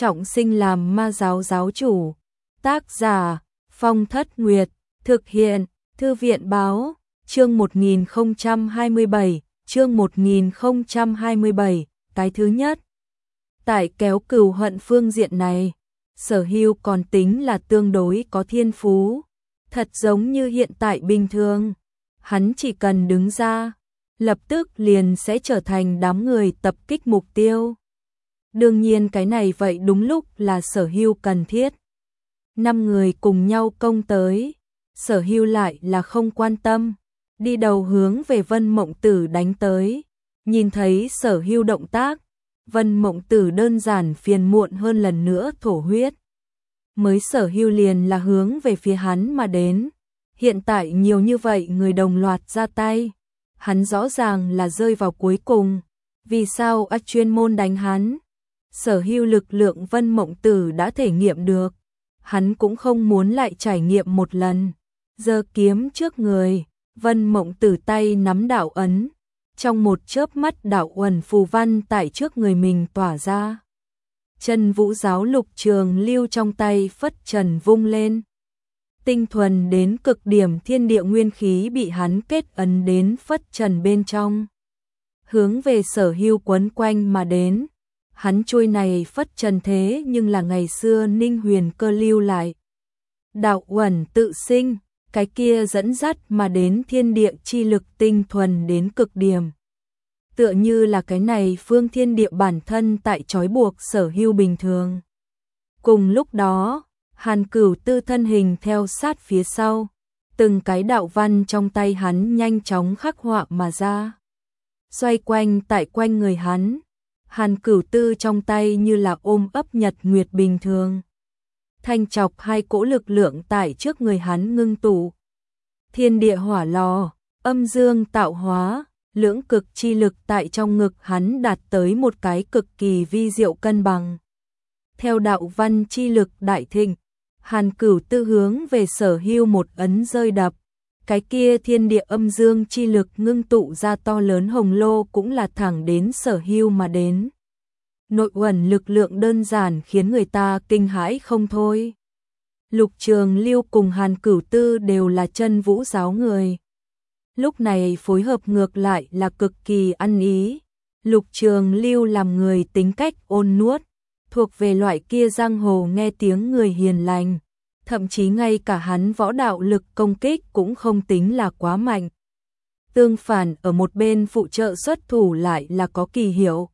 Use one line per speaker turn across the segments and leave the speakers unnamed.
trọng sinh làm ma giáo giáo chủ. Tác giả Phong Thất Nguyệt, thực hiện Thư viện Báo, chương 1027, cái thứ nhất. Tại kéo cừu hận phương diện này, Sở Hưu còn tính là tương đối có thiên phú, thật giống như hiện tại bình thường, hắn chỉ cần đứng ra, lập tức liền sẽ trở thành đám người tập kích mục tiêu. Đương nhiên cái này vậy đúng lúc là Sở Hưu cần thiết. 5 người cùng nhau công tới, Sở Hưu lại là không quan tâm, đi đầu hướng về Vân Mộng Tử đánh tới. Nhìn thấy Sở Hưu động tác, Vân Mộng Tử đơn giản phiền muộn hơn lần nữa thổ huyết. Mới Sở Hưu liền là hướng về phía hắn mà đến, hiện tại nhiều như vậy người đồng loạt ra tay, hắn rõ ràng là rơi vào cuối cùng. Vì sao chuyên môn đánh hắn? Sở Hưu lực lượng Vân Mộng Tử đã thể nghiệm được, hắn cũng không muốn lại trải nghiệm một lần. Giơ kiếm trước người, Vân Mộng Tử tay nắm đạo ấn, trong một chớp mắt đạo uẩn phù văn tại trước người mình tỏa ra. Chân Vũ Giáo Lục Trường Lưu trong tay phất trần vung lên. Tinh thuần đến cực điểm thiên địa nguyên khí bị hắn kết ấn đến phất trần bên trong, hướng về Sở Hưu quấn quanh mà đến. Hắn trôi này phất trần thế nhưng là ngày xưa Ninh Huyền Cơ lưu lại. Đạo uẩn tự sinh, cái kia dẫn dắt mà đến thiên địa chi lực tinh thuần đến cực điểm. Tựa như là cái này phương thiên địa bản thân tại trói buộc Sở Hưu bình thường. Cùng lúc đó, Hàn Cửu Tư thân hình theo sát phía sau, từng cái đạo văn trong tay hắn nhanh chóng khắc họa mà ra. Xoay quanh tại quanh người hắn, Hàn Cửu Tư trong tay như là ôm ấp nhật nguyệt bình thường. Thanh chọc hai cỗ lực lượng tại trước người hắn ngưng tụ. Thiên địa hỏa lò, âm dương tạo hóa, lưỡng cực chi lực tại trong ngực hắn đạt tới một cái cực kỳ vi diệu cân bằng. Theo đạo văn chi lực đại thịnh, Hàn Cửu Tư hướng về Sở Hưu một ấn rơi đập. Cái kia thiên địa âm dương chi lực ngưng tụ ra to lớn hồng lô cũng là thẳng đến Sở Hưu mà đến. Nội uẩn lực lượng đơn giản khiến người ta kinh hãi không thôi. Lục Trường Lưu cùng Hàn Cửu Tư đều là Chân Vũ Giáo người. Lúc này phối hợp ngược lại là cực kỳ ăn ý. Lục Trường Lưu làm người tính cách ôn nuốt, thuộc về loại kia giang hồ nghe tiếng người hiền lành. Thậm chí ngay cả hắn võ đạo lực công kích cũng không tính là quá mạnh. Tương phản ở một bên phụ trợ xuất thủ lại là có kỳ hiệu.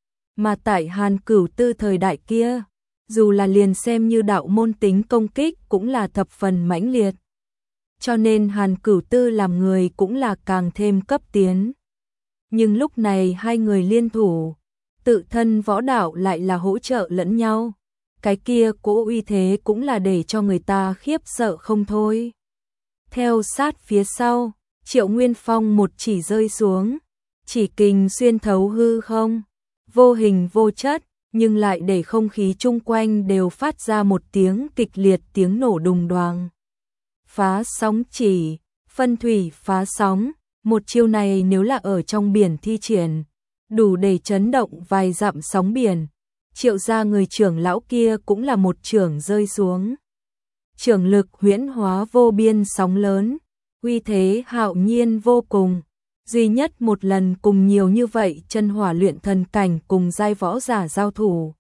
Mà tại Hàn Cửu Tư thời đại kia, dù là liền xem như đạo môn tính công kích cũng là thập phần mãnh liệt. Cho nên Hàn Cửu Tư làm người cũng là càng thêm cấp tiến. Nhưng lúc này hai người liên thủ, tự thân võ đạo lại là hỗ trợ lẫn nhau. Cái kia cỗ uy thế cũng là để cho người ta khiếp sợ không thôi. Theo sát phía sau, Triệu Nguyên Phong một chỉ rơi xuống, chỉ kình xuyên thấu hư không, vô hình vô chất, nhưng lại để không khí chung quanh đều phát ra một tiếng kịch liệt tiếng nổ đùng đoàng. Phá sóng chỉ, phân thủy phá sóng, một chiêu này nếu là ở trong biển thi triển, đủ để chấn động vài dặm sóng biển. Triệu gia người trưởng lão kia cũng là một chưởng rơi xuống. Chưởng lực huyễn hóa vô biên sóng lớn, uy thế hạo nhiên vô cùng. Duy nhất một lần cùng nhiều như vậy chân hỏa luyện thần cảnh cùng giai võ giả giao thủ.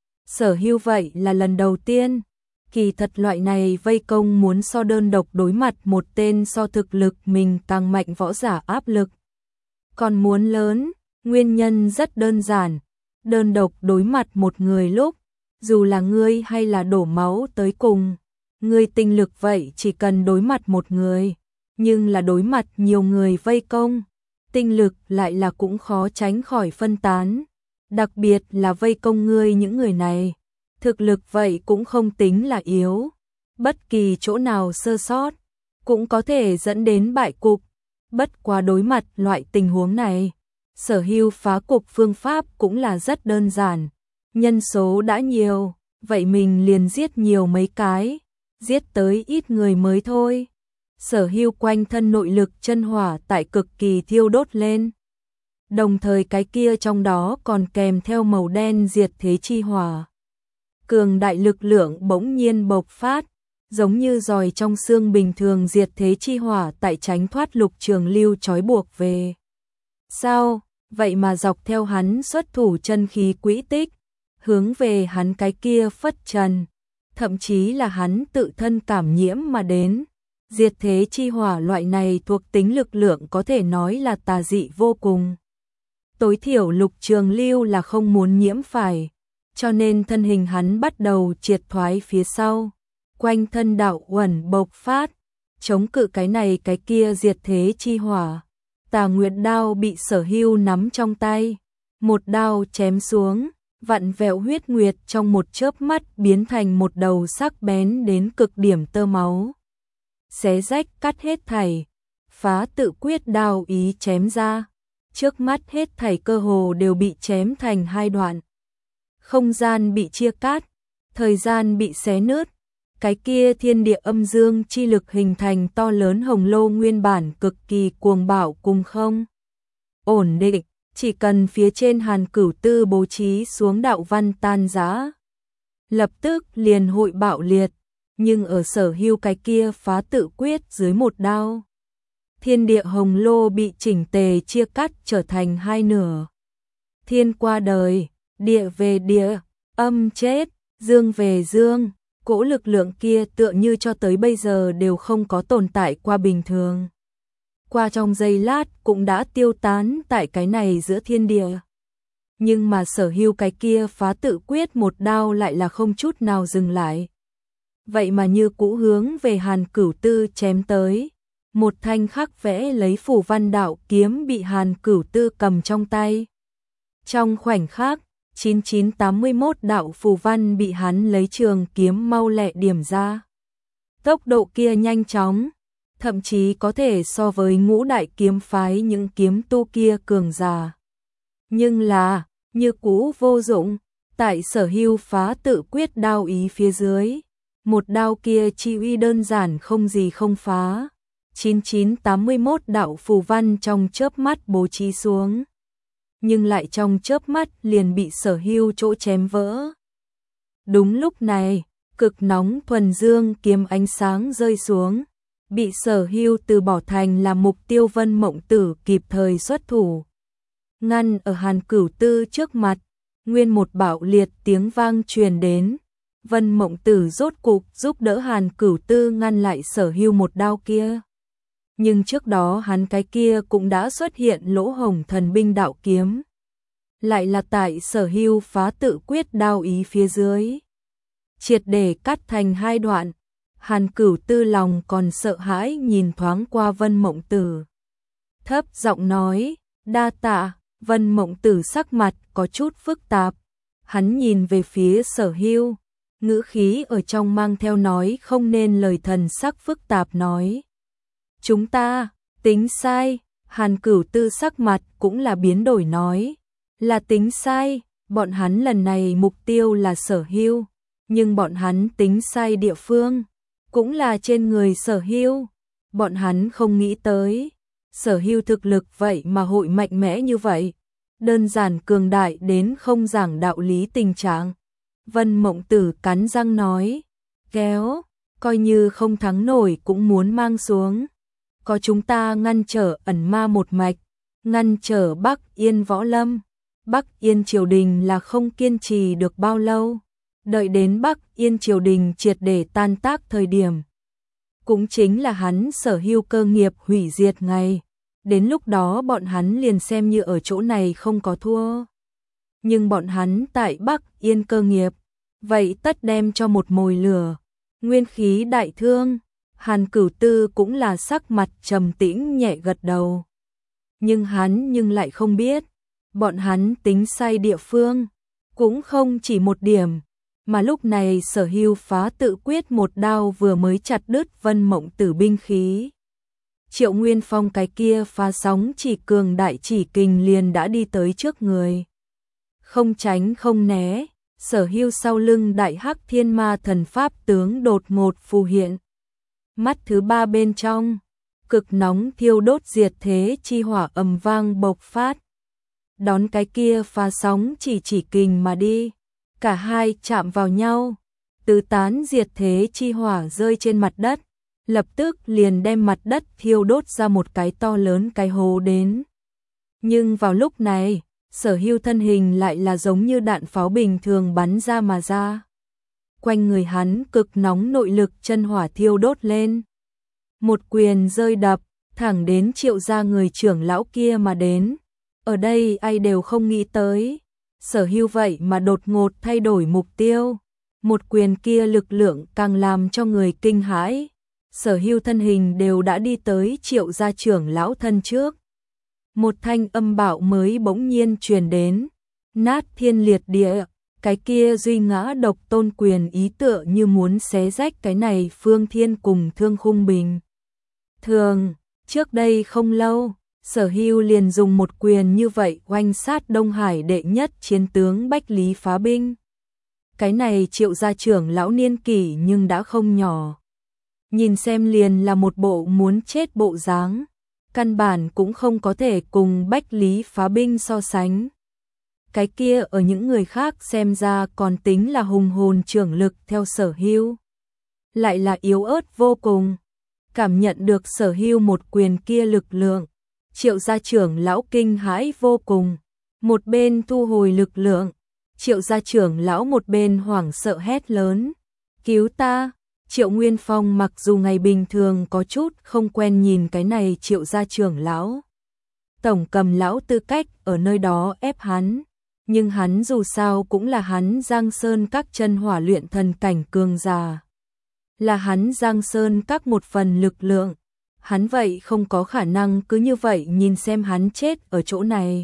Sở Hưu vậy là lần đầu tiên. Kỳ thật loại này vây công muốn so đơn độc đối mặt một tên so thực lực mình càng mạnh võ giả áp lực. Còn muốn lớn, nguyên nhân rất đơn giản. Đơn độc đối mặt một người lúc, dù là ngươi hay là đổ máu tới cùng, ngươi tinh lực vậy chỉ cần đối mặt một người, nhưng là đối mặt nhiều người vây công, tinh lực lại là cũng khó tránh khỏi phân tán, đặc biệt là vây công ngươi những người này, thực lực vậy cũng không tính là yếu, bất kỳ chỗ nào sơ sót, cũng có thể dẫn đến bại cục, bất quá đối mặt loại tình huống này. Sở Hưu phá cục phương pháp cũng là rất đơn giản. Nhân số đã nhiều, vậy mình liền giết nhiều mấy cái, giết tới ít người mới thôi. Sở Hưu quanh thân nội lực chân hỏa tại cực kỳ thiêu đốt lên. Đồng thời cái kia trong đó còn kèm theo màu đen diệt thế chi hỏa. cường đại lực lượng bỗng nhiên bộc phát, giống như giòi trong xương bình thường diệt thế chi hỏa tại tránh thoát Lục Trường Lưu trói buộc về. Sao, vậy mà dọc theo hắn xuất thủ chân khí quỹ tích, hướng về hắn cái kia phất trần, thậm chí là hắn tự thân cảm nhiễm mà đến. Diệt thế chi hỏa loại này thuộc tính lực lượng có thể nói là tà dị vô cùng. Tối thiểu Lục Trường Lưu là không muốn nhiễm phải, cho nên thân hình hắn bắt đầu triệt thoái phía sau, quanh thân đạo uẩn bộc phát, chống cự cái này cái kia diệt thế chi hỏa. Tà Nguyệt đao bị Sở Hưu nắm trong tay, một đao chém xuống, vặn vẹo huyết nguyệt trong một chớp mắt biến thành một đầu sắc bén đến cực điểm tơ máu. Xé rách cắt hết thảy, phá tự quyết đao ý chém ra, trước mắt hết thảy cơ hồ đều bị chém thành hai đoạn. Không gian bị chia cắt, thời gian bị xé nứt, cái kia thiên địa âm dương chi lực hình thành to lớn hồng lô nguyên bản cực kỳ cuồng bạo cùng không ổn định, chỉ cần phía trên Hàn Cửu Tư bố trí xuống đạo văn tan rã, lập tức liền hội bạo liệt, nhưng ở Sở Hưu cái kia phá tự quyết dưới một đao, thiên địa hồng lô bị chỉnh tề chia cắt trở thành hai nửa. Thiên qua đời, địa về địa, âm chết, dương về dương, cỗ lực lượng kia tựa như cho tới bây giờ đều không có tồn tại qua bình thường. Qua trong giây lát cũng đã tiêu tán tại cái này giữa thiên địa. Nhưng mà Sở Hưu cái kia phá tự quyết một đao lại là không chút nào dừng lại. Vậy mà như cũ hướng về Hàn Cửu Tư chém tới. Một thanh khắc vẽ lấy phủ văn đạo kiếm bị Hàn Cửu Tư cầm trong tay. Trong khoảnh khắc, 9981 đạo phù văn bị hắn lấy trường kiếm mau lẹ điểm ra. Tốc độ kia nhanh chóng, thậm chí có thể so với ngũ đại kiếm phái những kiếm tu kia cường giả. Nhưng là, như cũ vô dụng, tại Sở Hưu phá tự quyết đao ý phía dưới. Một đao kia chi uy đơn giản không gì không phá. 9981 đạo phù văn trong chớp mắt bố trí xuống, nhưng lại trong chớp mắt liền bị Sở Hưu chỗ chém vỡ. Đúng lúc này, cực nóng thuần dương kiếm ánh sáng rơi xuống, bị Sở Hưu từ bỏ thành là mục tiêu Vân Mộng Tử kịp thời xuất thủ, ngăn ở Hàn Cửu Tư trước mặt. Nguyên một bạo liệt tiếng vang truyền đến, Vân Mộng Tử rốt cục giúp đỡ Hàn Cửu Tư ngăn lại Sở Hưu một đao kia. Nhưng trước đó hắn cái kia cũng đã xuất hiện lỗ hổng thần binh đạo kiếm. Lại là tại Sở Hưu phá tự quyết đao ý phía dưới. Triệt để cắt thành hai đoạn, Hàn Cửu Tư lòng còn sợ hãi nhìn thoáng qua Vân Mộng Tử. Thấp giọng nói, đa tạ. Vân Mộng Tử sắc mặt có chút phức tạp. Hắn nhìn về phía Sở Hưu, ngữ khí ở trong mang theo nói không nên lời, thần sắc phức tạp nói. Chúng ta, tính sai. Hàn Cửu Tư sắc mặt cũng là biến đổi nói. Là tính sai, bọn hắn lần này mục tiêu là Sở Hưu, nhưng bọn hắn tính sai địa phương, cũng là trên người Sở Hưu. Bọn hắn không nghĩ tới, Sở Hưu thực lực vậy mà hội mạnh mẽ như vậy, đơn giản cường đại đến không giảng đạo lý tình trạng. Vân Mộng Tử cắn răng nói, kéo, coi như không thắng nổi cũng muốn mang xuống. Có chúng ta ngăn trở ẩn ma một mạch, ngăn trở Bắc Yên võ lâm. Bắc Yên triều đình là không kiên trì được bao lâu. Đợi đến Bắc Yên triều đình triệt để tan tác thời điểm, cũng chính là hắn Sở Hưu cơ nghiệp hủy diệt ngày. Đến lúc đó bọn hắn liền xem như ở chỗ này không có thua. Nhưng bọn hắn tại Bắc Yên cơ nghiệp, vậy tất đem cho một mồi lửa. Nguyên khí đại thương. Hàn Cửu Tư cũng là sắc mặt trầm tĩnh nhẹ gật đầu. Nhưng hắn lại không biết, bọn hắn tính sai địa phương, cũng không chỉ một điểm, mà lúc này Sở Hưu phá tự quyết một đao vừa mới chặt đứt Vân Mộng Tử binh khí. Triệu Nguyên Phong cái kia phá sóng chỉ cường đại chỉ kình liền đã đi tới trước người. Không tránh không né, Sở Hưu sau lưng đại hắc thiên ma thần pháp tướng đột ngột phù hiện. Mắt thứ ba bên trong, cực nóng thiêu đốt diệt thế chi hỏa ầm vang bộc phát. Đón cái kia phá sóng chỉ kình mà đi. Cả hai chạm vào nhau, tứ tán diệt thế chi hỏa rơi trên mặt đất, lập tức liền đem mặt đất thiêu đốt ra một cái to lớn cái hố đến. Nhưng vào lúc này, Sở Hưu thân hình lại là giống như đạn pháo bình thường bắn ra mà ra. Quanh người hắn cực nóng nội lực chân hỏa thiêu đốt lên. Một quyền rơi đập, thẳng đến Triệu gia người trưởng lão kia mà đến. Ở đây ai đều không nghĩ tới. Sở Hưu vậy mà đột ngột thay đổi mục tiêu. Một quyền kia lực lượng càng làm cho người kinh hãi. Sở Hưu thân hình đều đã đi tới Triệu gia trưởng lão thân trước. Một thanh âm bạo mới bỗng nhiên truyền đến. Nát thiên liệt địa. Cái kia duy ngã độc tôn quyền ý tựa như muốn xé rách cái này phương thiên cùng thương khung bình. Thường, trước đây không lâu, Sở Hưu liền dùng một quyền như vậy oanh sát Đông Hải đệ nhất chiến tướng Bách Lý Phá Binh. Cái này Triệu gia trưởng lão niên kỷ nhưng đã không nhỏ. Nhìn xem liền là một bộ muốn chết bộ dáng, căn bản cũng không có thể cùng Bách Lý Phá Binh so sánh. Cái kia ở những người khác xem ra còn tính là hùng hồn trưởng lực theo Sở Hưu, lại là yếu ớt vô cùng. Cảm nhận được Sở Hưu một quyền kia lực lượng, Triệu gia trưởng lão kinh hãi vô cùng, một bên thu hồi lực lượng, Triệu gia trưởng lão một bên hoảng sợ hét lớn, cứu ta. Triệu Nguyên Phong mặc dù ngày bình thường có chút không quen nhìn cái này Triệu gia trưởng lão, tổng cầm lão tư cách ở nơi đó ép hắn, nhưng hắn dù sao cũng là hắn Giang Sơn các chân hỏa luyện thần cảnh cường giả, là hắn Giang Sơn các một phần lực lượng, hắn vậy không có khả năng cứ như vậy nhìn xem hắn chết ở chỗ này.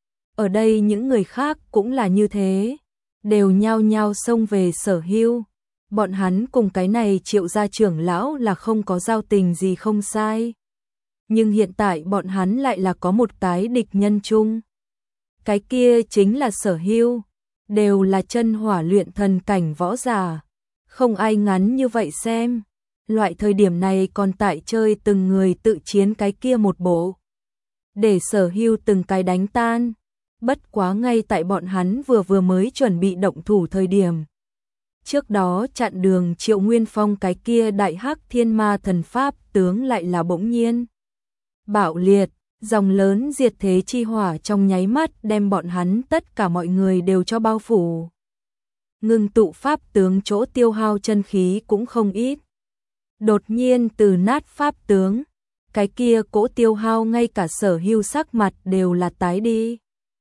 Ở đây những người khác cũng là như thế, đều nhao nhao xông về Sở Hưu. Bọn hắn cùng cái này Triệu gia trưởng lão là không có giao tình gì không sai. Nhưng hiện tại bọn hắn lại là có một cái địch nhân chung. Cái kia chính là Sở Hưu, đều là chân hỏa luyện thần cảnh võ giả. Không ai ngắn như vậy xem. Loại thời điểm này còn tại chơi từng người tự chiến cái kia một bộ. Để Sở Hưu từng cái đánh tan. Bất quá ngay tại bọn hắn vừa mới chuẩn bị động thủ thời điểm. Trước đó chặn đường Triệu Nguyên Phong cái kia đại hắc thiên ma thần pháp tướng lại là bỗng nhiên bạo liệt, dòng lớn diệt thế chi hỏa trong nháy mắt đem bọn hắn tất cả mọi người đều cho bao phủ. Ngưng tụ pháp tướng chỗ tiêu hao chân khí cũng không ít. Đột nhiên từ nát pháp tướng, cái kia cỗ tiêu hao ngay cả Sở Hưu sắc mặt đều là tái đi.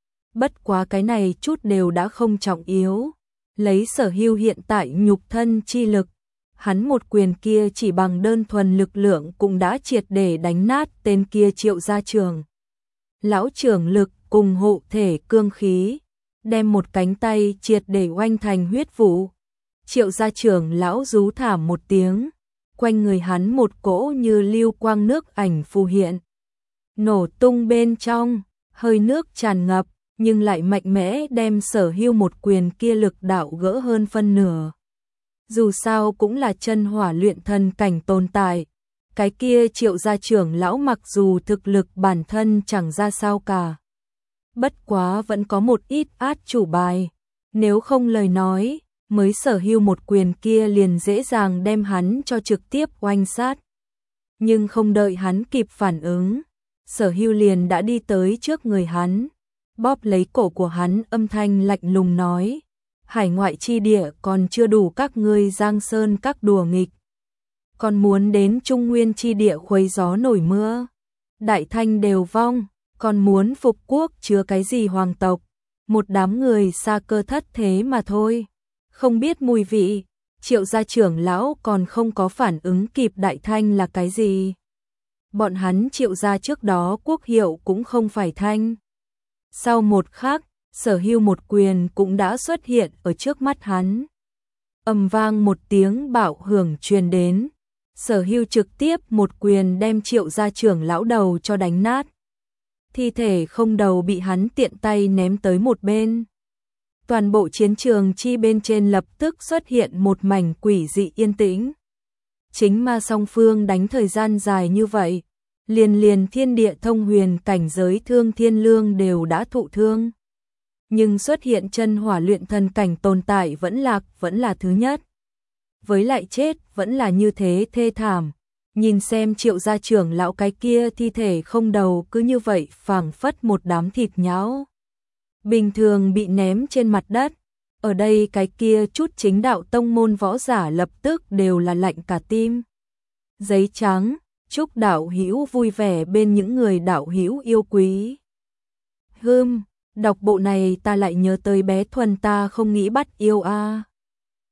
Bất quá cái này chút đều đã không trọng yếu. Lấy Sở Hưu hiện tại nhục thân chi lực, hắn một quyền kia chỉ bằng đơn thuần lực lượng cũng đã triệt để đánh nát tên kia Triệu gia trưởng. Lão trưởng lực cùng hộ thể cương khí, đem một cánh tay triệt để oanh thành huyết vụ. Triệu gia trưởng lão rú thảm một tiếng, quanh người hắn một cỗ như lưu quang nước ảnh phù hiện. Nổ tung bên trong, hơi nước tràn ngập, nhưng lại mạnh mẽ đem Sở Hưu một quyền kia lực đạo gỡ hơn phân nửa. Dù sao cũng là chân hỏa luyện thần cảnh tồn tại, cái kia Triệu gia trưởng lão mặc dù thực lực bản thân chẳng ra sao cả. Bất quá vẫn có một ít át chủ bài, nếu không lời nói, mới Sở Hưu một quyền kia liền dễ dàng đem hắn cho trực tiếp oanh sát. Nhưng không đợi hắn kịp phản ứng, Sở Hưu liền đã đi tới trước người hắn. Bóp lấy cổ của hắn, âm thanh lạnh lùng nói, hải ngoại chi địa còn chưa đủ các ngươi Giang Sơn các đùa nghịch, còn muốn đến Trung Nguyên chi địa khuấy gió nổi mưa, đại thanh đều vong, còn muốn phục quốc chứa cái gì hoàng tộc, một đám người xa cơ thất thế mà thôi, không biết mùi vị. Triệu gia trưởng lão còn không có phản ứng kịp đại thanh là cái gì. Bọn hắn Triệu gia trước đó quốc hiệu cũng không phải thanh. Sau một khắc, Sở Hưu một quyền cũng đã xuất hiện ở trước mắt hắn. Ầm vang một tiếng bạo hưởng truyền đến. Sở Hưu trực tiếp một quyền đem Triệu gia trưởng lão đầu cho đánh nát. Thi thể không đầu bị hắn tiện tay ném tới một bên. Toàn bộ chiến trường chi bên trên lập tức xuất hiện một mảnh quỷ dị yên tĩnh. Chính ma song phương đánh thời gian dài như vậy, liền thiên địa thông huyền cảnh giới Thương Thiên Lương đều đã thụ thương. nhưng xuất hiện chân hỏa luyện thần cảnh tồn tại vẫn là thứ nhất. Với lại chết vẫn là như thế thê thảm. Nhìn xem Triệu gia trưởng lão cái kia thi thể không đầu cứ như vậy phảng phất một đám thịt nhão bình thường bị ném trên mặt đất. Ở đây cái kia chút chính đạo tông môn võ giả lập tức đều là lạnh cả tim. Giấy trắng, chúc đạo hữu vui vẻ bên những người đạo hữu yêu quý. Đọc bộ này ta lại nhớ tới bé Thuần ta không nghĩ bắt yêu a.